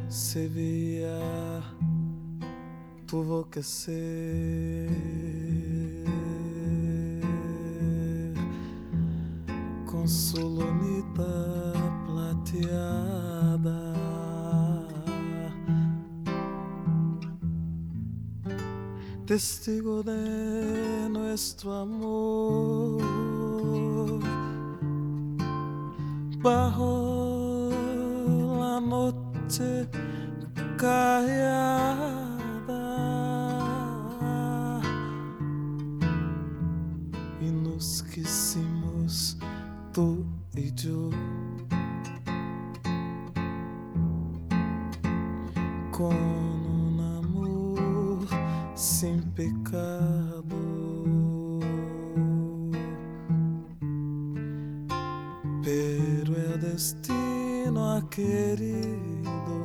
Sevilla tuvo que ser con su lunita plateada, testigo de nuestro amor, bajo la noche callada, y nos quisimos tú y yo con un amor sin pecado. Pero el destino ha querido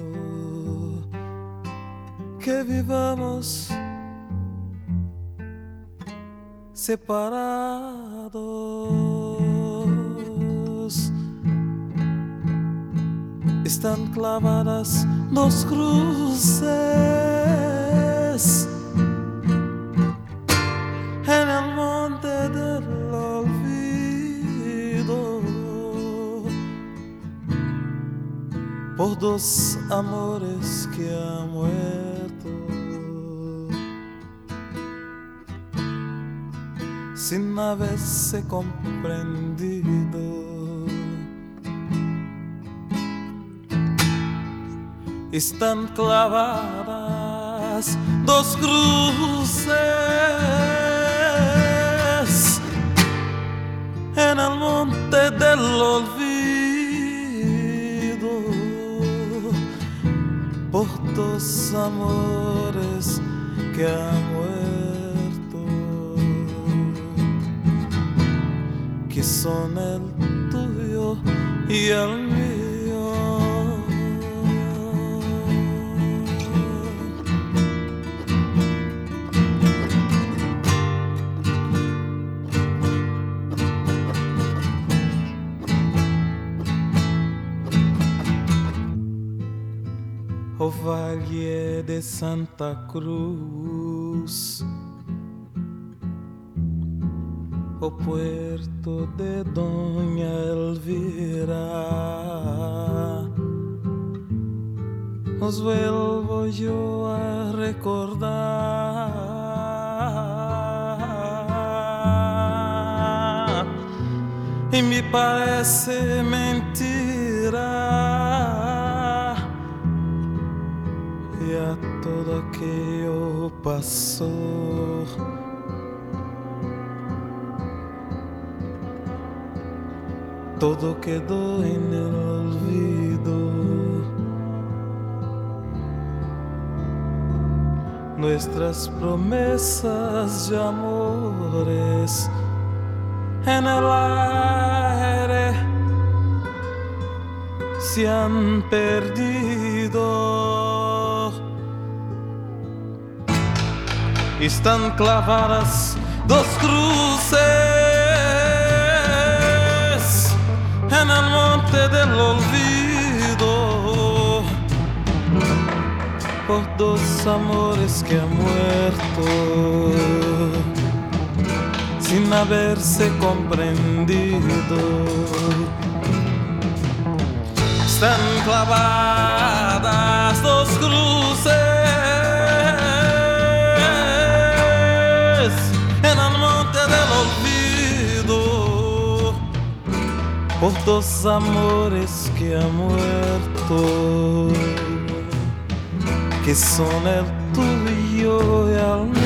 que vivamos separados. Están clavadas dos cruces en el monte del olvido, por dos amores que han muerto sin haberse comprendido. Están clavadas dos cruces en el monte del olvido, por dos amores que han muerto, que son el tuyo y el mío. O Valle de Santa Cruz, o puerto de Doña Elvira, os vuelvo yo a recordar, y me parece mentira. Ya todo aquello pasó, todo quedó en el olvido. Nuestras promesas de amores en el aire se han perdido. Están clavadas dos cruces en el monte del olvido, por dos amores que han muerto sin haberse comprendido. Están clavadas dos cruces en el monte del olvido, por dos amores que han muerto, que son el tuyo y el mío.